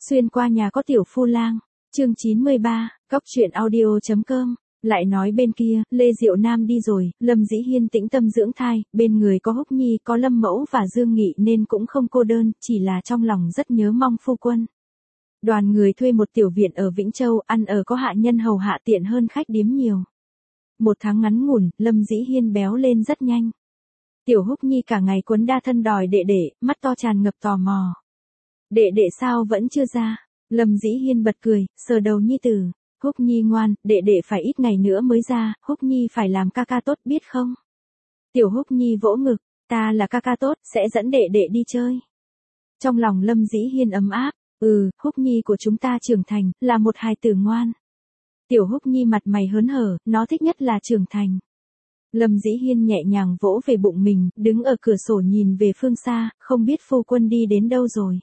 Xuyên qua nhà có tiểu phu lang, chương 93, Cóc truyện audio.com. Lại nói bên kia, Lê Diệu Nam đi rồi, Lâm Dĩ Hiên tĩnh tâm dưỡng thai, bên người có Húc Nhi, có Lâm Mẫu và Dương Nghị nên cũng không cô đơn, chỉ là trong lòng rất nhớ mong phu quân. Đoàn người thuê một tiểu viện ở Vĩnh Châu, ăn ở có hạ nhân hầu hạ tiện hơn khách điếm nhiều. Một tháng ngắn ngủn, Lâm Dĩ Hiên béo lên rất nhanh. Tiểu Húc Nhi cả ngày quấn đa thân đòi đệ đệ, mắt to tràn ngập tò mò. Đệ đệ sao vẫn chưa ra? Lâm Dĩ Hiên bật cười, sờ đầu Nhi tử. Húc Nhi ngoan, đệ đệ phải ít ngày nữa mới ra, Húc Nhi phải làm ca ca tốt biết không? Tiểu Húc Nhi vỗ ngực, ta là ca ca tốt, sẽ dẫn đệ đệ đi chơi. Trong lòng Lâm Dĩ Hiên ấm áp, Húc Nhi của chúng ta trưởng thành, là một hài tử ngoan. Tiểu Húc Nhi mặt mày hớn hở, nó thích nhất là trưởng thành. Lâm Dĩ Hiên nhẹ nhàng vỗ về bụng mình, đứng ở cửa sổ nhìn về phương xa, không biết phu quân đi đến đâu rồi.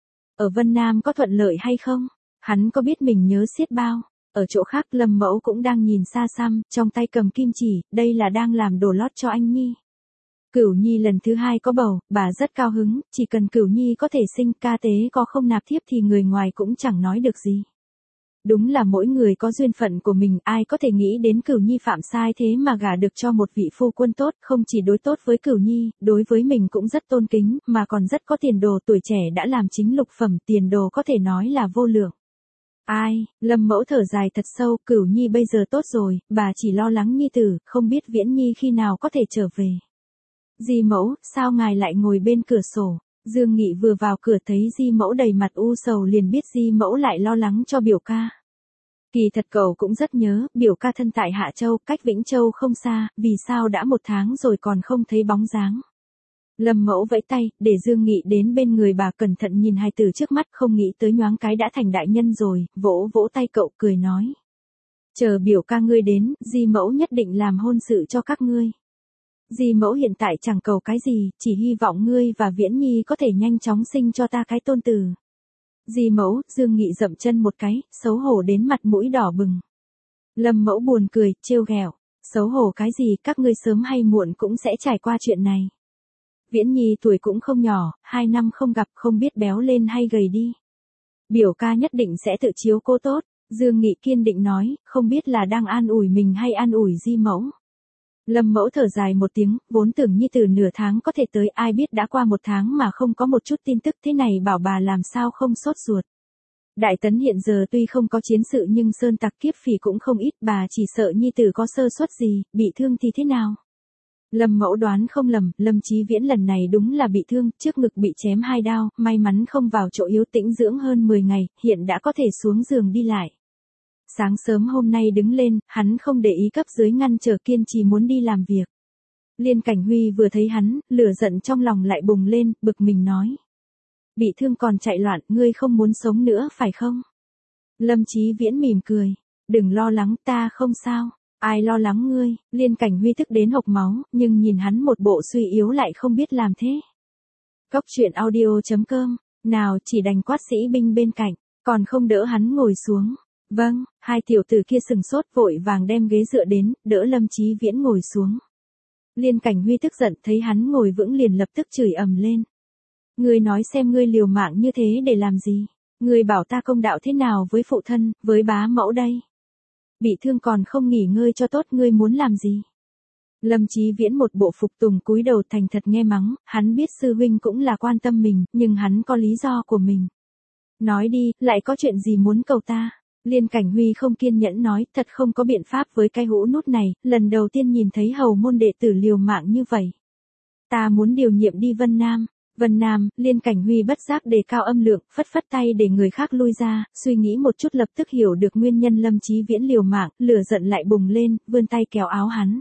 Ở Vân Nam có thuận lợi hay không? Hắn có biết mình nhớ xiết bao? Ở chỗ khác Lâm Mẫu cũng đang nhìn xa xăm, trong tay cầm kim chỉ, đây là đang làm đồ lót cho anh Nhi. Cửu Nhi lần thứ 2 có bầu, bà rất cao hứng, chỉ cần Cửu Nhi có thể sinh, ca tế có không nạp thiếp thì người ngoài cũng chẳng nói được gì. Đúng là mỗi người có duyên phận của mình, ai có thể nghĩ đến Cửu Nhi phạm sai thế mà gả được cho một vị phu quân tốt, không chỉ đối tốt với Cửu Nhi, đối với mình cũng rất tôn kính, mà còn rất có tiền đồ, tuổi trẻ đã làm chính lục phẩm, tiền đồ có thể nói là vô lượng. Ai, Lâm Mẫu thở dài thật sâu, Cửu Nhi bây giờ tốt rồi, bà chỉ lo lắng Nhi tử, không biết Viễn Nhi khi nào có thể trở về. Di Mẫu, sao ngài lại ngồi bên cửa sổ? Dương Nghị vừa vào cửa thấy Di Mẫu đầy mặt u sầu liền biết Di Mẫu lại lo lắng cho biểu ca. Kỳ thật cậu cũng rất nhớ, biểu ca thân tại Hạ Châu, cách Vĩnh Châu không xa, vì sao đã 1 tháng rồi còn không thấy bóng dáng. Lâm Mẫu vẫy tay, để Dương Nghị đến bên người bà cẩn thận nhìn hài tử trước mắt, không nghĩ tới nhoáng cái đã thành đại nhân rồi, vỗ vỗ tay cậu cười nói. Chờ biểu ca ngươi đến, Di Mẫu nhất định làm hôn sự cho các ngươi. Di Mẫu hiện tại chẳng cầu cái gì, chỉ hy vọng ngươi và Viễn Nhi có thể nhanh chóng sinh cho ta cái tôn tử. Di Mẫu, Dương Nghị dậm chân một cái, xấu hổ đến mặt mũi đỏ bừng. Lâm Mẫu buồn cười, trêu ghẹo, xấu hổ cái gì, các ngươi sớm hay muộn cũng sẽ trải qua chuyện này. Viễn Nhi tuổi cũng không nhỏ, 2 năm không gặp không biết béo lên hay gầy đi. Biểu ca nhất định sẽ tự chiếu cố tốt, Dương Nghị kiên định nói, không biết là đang an ủi mình hay an ủi Di Mẫu. Lâm Mẫu thở dài một tiếng, vốn tưởng Nhi tử nửa tháng có thể tới, ai biết đã qua 1 tháng mà không có một chút tin tức, thế này bảo bà làm sao không sốt ruột. Đại Tấn hiện giờ tuy không có chiến sự nhưng sơn tặc kiếp phỉ cũng không ít, bà chỉ sợ Nhi tử có sơ suất gì, bị thương thì thế nào. Lâm Mẫu đoán không lầm, Lâm Chí Viễn lần này đúng là bị thương, trước ngực bị chém 2 đao, may mắn không vào chỗ yếu, tĩnh dưỡng hơn 10 ngày, hiện đã có thể xuống giường đi lại. Sáng sớm hôm nay đứng lên, hắn không để ý cấp dưới ngăn trở, kiên trì muốn đi làm việc. Liên Cảnh Huy vừa thấy hắn, lửa giận trong lòng lại bùng lên, bực mình nói. Bị thương còn chạy loạn, ngươi không muốn sống nữa phải không? Lâm Chí Viễn mỉm cười. Đừng lo lắng, ta không sao. Ai lo lắng ngươi? Liên Cảnh Huy tức đến hộc máu, nhưng nhìn hắn một bộ suy yếu lại không biết làm thế. Cóc truyện audio.com, nào chỉ đành quát sĩ binh bên cạnh, còn không đỡ hắn ngồi xuống. Vâng, 2 tiểu tử kia sừng sốt vội vàng đem ghế dựa đến, đỡ Lâm Chí Viễn ngồi xuống. Liên Cảnh Huy tức giận thấy hắn ngồi vững liền lập tức chửi ầm lên. Ngươi nói xem ngươi liều mạng như thế để làm gì? Ngươi bảo ta công đạo thế nào với phụ thân, với bá mẫu đây? Bị thương còn không nghỉ ngơi cho tốt, ngươi muốn làm gì? Lâm Chí Viễn một bộ phục tùng cúi đầu thành thật nghe mắng, hắn biết sư huynh cũng là quan tâm mình, nhưng hắn có lý do của mình. Nói đi, lại có chuyện gì muốn cầu ta? Liên Cảnh Huy không kiên nhẫn nói, thật không có biện pháp với cái hũ nút này, lần đầu tiên nhìn thấy hầu môn đệ tử liều mạng như vậy. Ta muốn điều nhiệm đi Vân Nam. Vân Nam, Liên Cảnh Huy bất giác đề cao âm lượng, phất phất tay để người khác lui ra, suy nghĩ một chút lập tức hiểu được nguyên nhân Lâm Chí Viễn liều mạng, lửa giận lại bùng lên, vươn tay kéo áo hắn.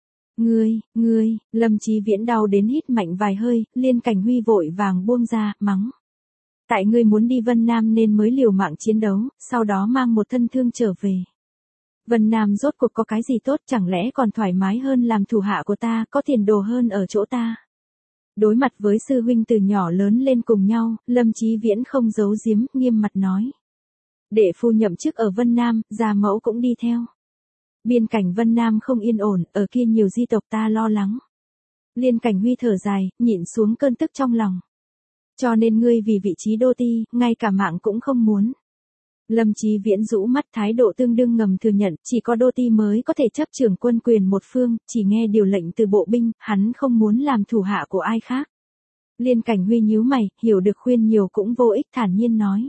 Ngươi, Lâm Chí Viễn đau đến hít mạnh vài hơi, Liên Cảnh Huy vội vàng buông ra, mắng. Tại ngươi muốn đi Vân Nam nên mới liều mạng chiến đấu, sau đó mang một thân thương trở về. Vân Nam rốt cuộc có cái gì tốt, chẳng lẽ còn thoải mái hơn làm thủ hạ của ta, có tiền đồ hơn ở chỗ ta. Đối mặt với sư huynh từ nhỏ lớn lên cùng nhau, Lâm Chí Viễn không giấu giếm, nghiêm mặt nói. Đệ phu nhậm chức ở Vân Nam, gia mẫu cũng đi theo. Biên cảnh Vân Nam không yên ổn, ở kia nhiều di tộc ta lo lắng. Liên Cảnh Huy thở dài, nhịn xuống cơn tức trong lòng. Cho nên ngươi vì vị trí đô ti, ngay cả mạng cũng không muốn. Lâm Chí Viễn rũ mắt, thái độ tương đương ngầm thừa nhận, chỉ có đô ti mới có thể chấp trưởng quân quyền một phương, chỉ nghe điều lệnh từ bộ binh, hắn không muốn làm thủ hạ của ai khác. Liên Cảnh Huy nhíu mày, hiểu được khuyên nhiều cũng vô ích, thản nhiên nói.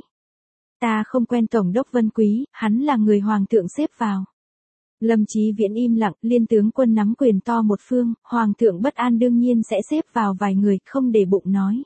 Ta không quen Tổng đốc Vân Quý, hắn là người hoàng thượng xếp vào. Lâm Chí Viễn im lặng, Liên tướng quân nắm quyền to một phương, hoàng thượng bất an đương nhiên sẽ xếp vào vài người, không để bụng nói.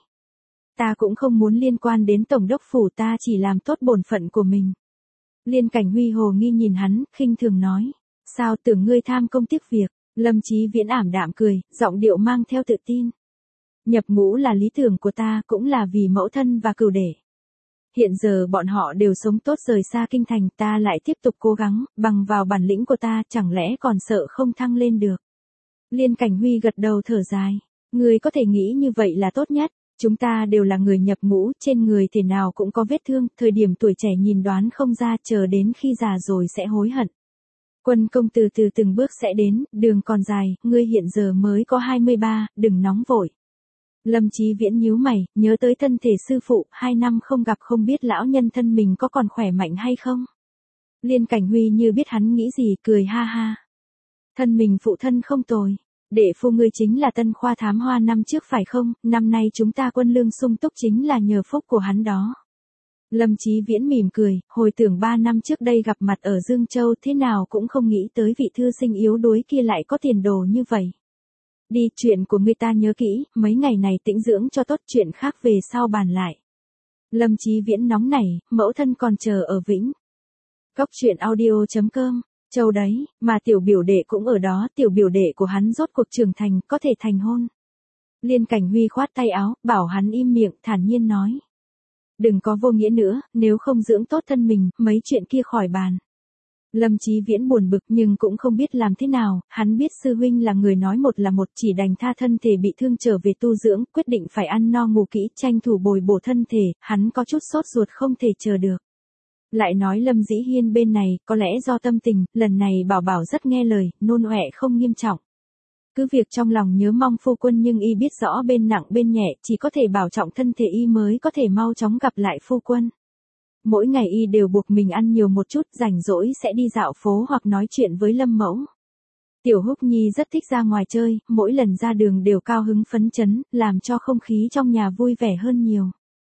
Ta cũng không muốn liên quan đến Tổng đốc phủ, ta chỉ làm tốt bổn phận của mình. Liên Cảnh Huy hồ nghi nhìn hắn, khinh thường nói. Sao tưởng ngươi tham công tiếc việc? Lâm Chí Viễn ảm đạm cười, giọng điệu mang theo tự tin. Nhập ngũ là lý tưởng của ta, cũng là vì mẫu thân và cửu đệ. Hiện giờ bọn họ đều sống tốt rời xa kinh thành, ta lại tiếp tục cố gắng, bằng vào bản lĩnh của ta, chẳng lẽ còn sợ không thăng lên được. Liên Cảnh Huy gật đầu thở dài. Ngươi có thể nghĩ như vậy là tốt nhất. Chúng ta đều là người nhập ngũ, trên người thể nào cũng có vết thương, thời điểm tuổi trẻ nhìn đoán không ra, chờ đến khi già rồi sẽ hối hận. Quân công từ từ từng bước sẽ đến, đường còn dài, ngươi hiện giờ mới có 23, đừng nóng vội. Lâm Chí Viễn nhíu mày, nhớ tới thân thể sư phụ, 2 năm không gặp không biết lão nhân thân mình có còn khỏe mạnh hay không. Liên Cảnh Huy như biết hắn nghĩ gì, cười ha ha. Thân mình phụ thân không tồi. Đệ phu ngươi chính là Tân Khoa Thám Hoa năm trước phải không, năm nay chúng ta quân lương sung túc chính là nhờ phúc của hắn đó. Lâm Chí Viễn mỉm cười, hồi tưởng 3 năm trước đây gặp mặt ở Dương Châu thế nào cũng không nghĩ tới vị thư sinh yếu đuối kia lại có tiền đồ như vậy. Đi, chuyện của người ta nhớ kỹ, mấy ngày này tĩnh dưỡng cho tốt, chuyện khác về sau bàn lại. Lâm Chí Viễn nóng nảy, mẫu thân còn chờ ở Vĩnh. Cóc truyện audio.com. Châu đấy, mà tiểu biểu đệ cũng ở đó, tiểu biểu đệ của hắn rốt cuộc trưởng thành, có thể thành hôn. Liên Cảnh Huy khoát tay áo, bảo hắn im miệng, thản nhiên nói. Đừng có vô nghĩa nữa, nếu không dưỡng tốt thân mình, mấy chuyện kia khỏi bàn. Lâm Chí Viễn buồn bực nhưng cũng không biết làm thế nào, hắn biết sư huynh là người nói một là một, chỉ đành tha thân thể bị thương trở về tu dưỡng, quyết định phải ăn no ngủ kỹ, tranh thủ bồi bổ thân thể, hắn có chút sốt ruột không thể chờ được. Lại nói Lâm Dĩ Hiên bên này, có lẽ do tâm tình, lần này Bảo Bảo rất nghe lời, nôn ọe không nghiêm trọng. Cứ việc trong lòng nhớ mong phu quân nhưng y biết rõ bên nặng bên nhẹ, chỉ có thể bảo trọng thân thể y mới có thể mau chóng gặp lại phu quân. Mỗi ngày y đều buộc mình ăn nhiều một chút, rảnh rỗi sẽ đi dạo phố hoặc nói chuyện với Lâm mẫu. Tiểu Húc Nhi rất thích ra ngoài chơi, mỗi lần ra đường đều cao hứng phấn chấn, làm cho không khí trong nhà vui vẻ hơn nhiều.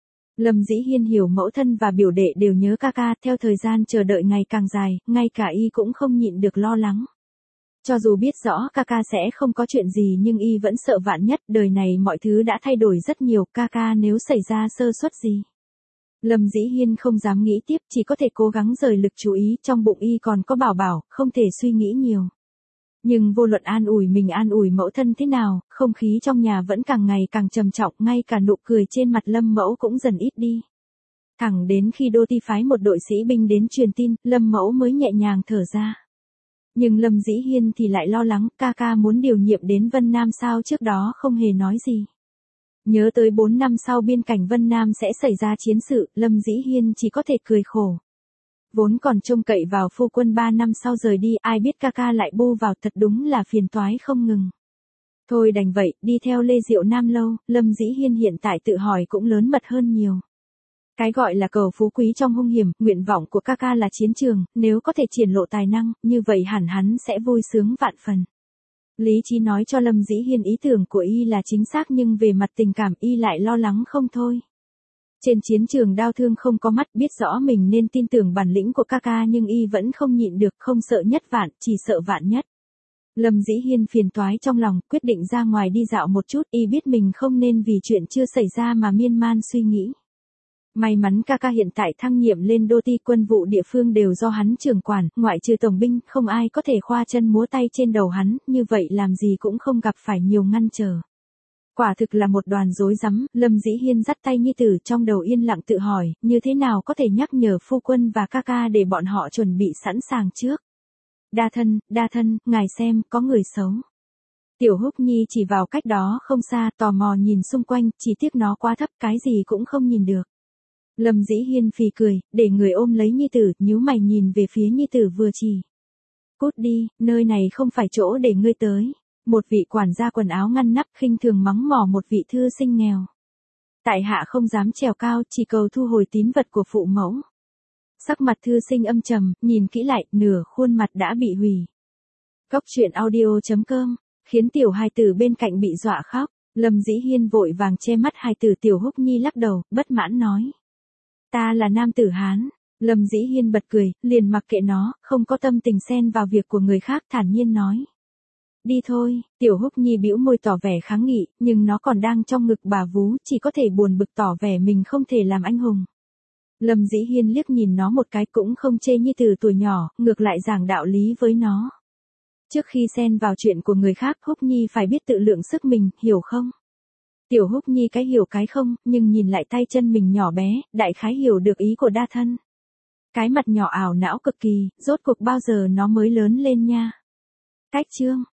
Lâm Dĩ Hiên hiểu mẫu thân và biểu đệ đều nhớ ca ca, theo thời gian chờ đợi ngày càng dài, ngay cả y cũng không nhịn được lo lắng. Cho dù biết rõ ca ca sẽ không có chuyện gì nhưng y vẫn sợ vạn nhất, đời này mọi thứ đã thay đổi rất nhiều, ca ca nếu xảy ra sơ suất gì. Lâm Dĩ Hiên không dám nghĩ tiếp, chỉ có thể cố gắng rời lực chú ý, trong bụng y còn có Bảo Bảo, không thể suy nghĩ nhiều. Nhưng vô luận an ủi mình an ủi mẫu thân thế nào, không khí trong nhà vẫn càng ngày càng trầm trọng, ngay cả nụ cười trên mặt Lâm mẫu cũng dần ít đi. Thẳng đến khi đô ti phái một đội sĩ binh đến truyền tin, Lâm mẫu mới nhẹ nhàng thở ra. Nhưng Lâm Dĩ Hiên thì lại lo lắng, ca ca muốn điều nhiệm đến Vân Nam sao trước đó không hề nói gì. Nhớ tới 4 năm sau biên cảnh Vân Nam sẽ xảy ra chiến sự, Lâm Dĩ Hiên chỉ có thể cười khổ. Vốn còn trông cậy vào phu quân 3 năm sau rời đi, ai biết ca ca lại bu vào, thật đúng là phiền toái không ngừng. Thôi đành vậy, đi theo Lê Diệu Nam lâu, Lâm Dĩ Hiên hiện tại tự hỏi cũng lớn mật hơn nhiều. Cái gọi là cầu phú quý trong hung hiểm, nguyện vọng của ca ca là chiến trường, nếu có thể triển lộ tài năng, như vậy hẳn hắn sẽ vui sướng vạn phần. Lý trí nói cho Lâm Dĩ Hiên ý tưởng của y là chính xác nhưng về mặt tình cảm y lại lo lắng không thôi. Trên chiến trường đau thương không có mắt, biết rõ mình nên tin tưởng bản lĩnh của ca ca nhưng y vẫn không nhịn được, không sợ nhất vạn, chỉ sợ vạn nhất. Lâm Dĩ Hiên phiền toái trong lòng, quyết định ra ngoài đi dạo một chút, y biết mình không nên vì chuyện chưa xảy ra mà miên man suy nghĩ. May mắn ca ca hiện tại thăng nhiệm lên đô ti, quân vụ địa phương đều do hắn trưởng quản, ngoại trừ tổng binh, không ai có thể khoa chân múa tay trên đầu hắn, như vậy làm gì cũng không gặp phải nhiều ngăn trở. Quả thực là một đoàn rối rắm, Lâm Dĩ Hiên dắt tay nhi tử trong đầu yên lặng tự hỏi, như thế nào có thể nhắc nhở phu quân và ca ca để bọn họ chuẩn bị sẵn sàng trước. Đa thân, ngài xem, có người xấu. Tiểu Húc Nhi chỉ vào cách đó không xa, tò mò nhìn xung quanh, chỉ tiếc nó quá thấp, cái gì cũng không nhìn được. Lâm Dĩ Hiên phì cười, để người ôm lấy nhi tử, nhíu mày nhìn về phía nhi tử vừa chỉ. Cút đi, nơi này không phải chỗ để ngươi tới. Một vị quản gia quần áo ngăn nắp khinh thường mắng mỏ một vị thư sinh nghèo. Tại hạ không dám trèo cao, chỉ cầu thu hồi tín vật của phụ mẫu. Sắc mặt thư sinh âm trầm, nhìn kỹ lại, nửa khuôn mặt đã bị hủy. Góc truyện audio.com, khiến tiểu hài tử bên cạnh bị dọa khóc. Lâm Dĩ Hiên vội vàng che mắt hài tử. Tiểu Húc Nhi lắc đầu, bất mãn nói. Ta là nam tử Hán. Lâm Dĩ Hiên bật cười, liền mặc kệ nó, không có tâm tình xen vào việc của người khác, thản nhiên nói. Đi thôi. Tiểu Húc Nhi bĩu môi tỏ vẻ kháng nghị, nhưng nó còn đang trong ngực bà vú, chỉ có thể buồn bực tỏ vẻ mình không thể làm anh hùng. Lâm Dĩ Hiên liếc nhìn nó một cái, cũng không chê Nhi từ tuổi nhỏ, ngược lại giảng đạo lý với nó. Trước khi xen vào chuyện của người khác, Húc Nhi phải biết tự lượng sức mình, hiểu không? Tiểu Húc Nhi cái hiểu cái không, nhưng nhìn lại tay chân mình nhỏ bé, đại khái hiểu được ý của đa thân. Cái mặt nhỏ ảo não cực kỳ, rốt cuộc bao giờ nó mới lớn lên nha. Cách chương.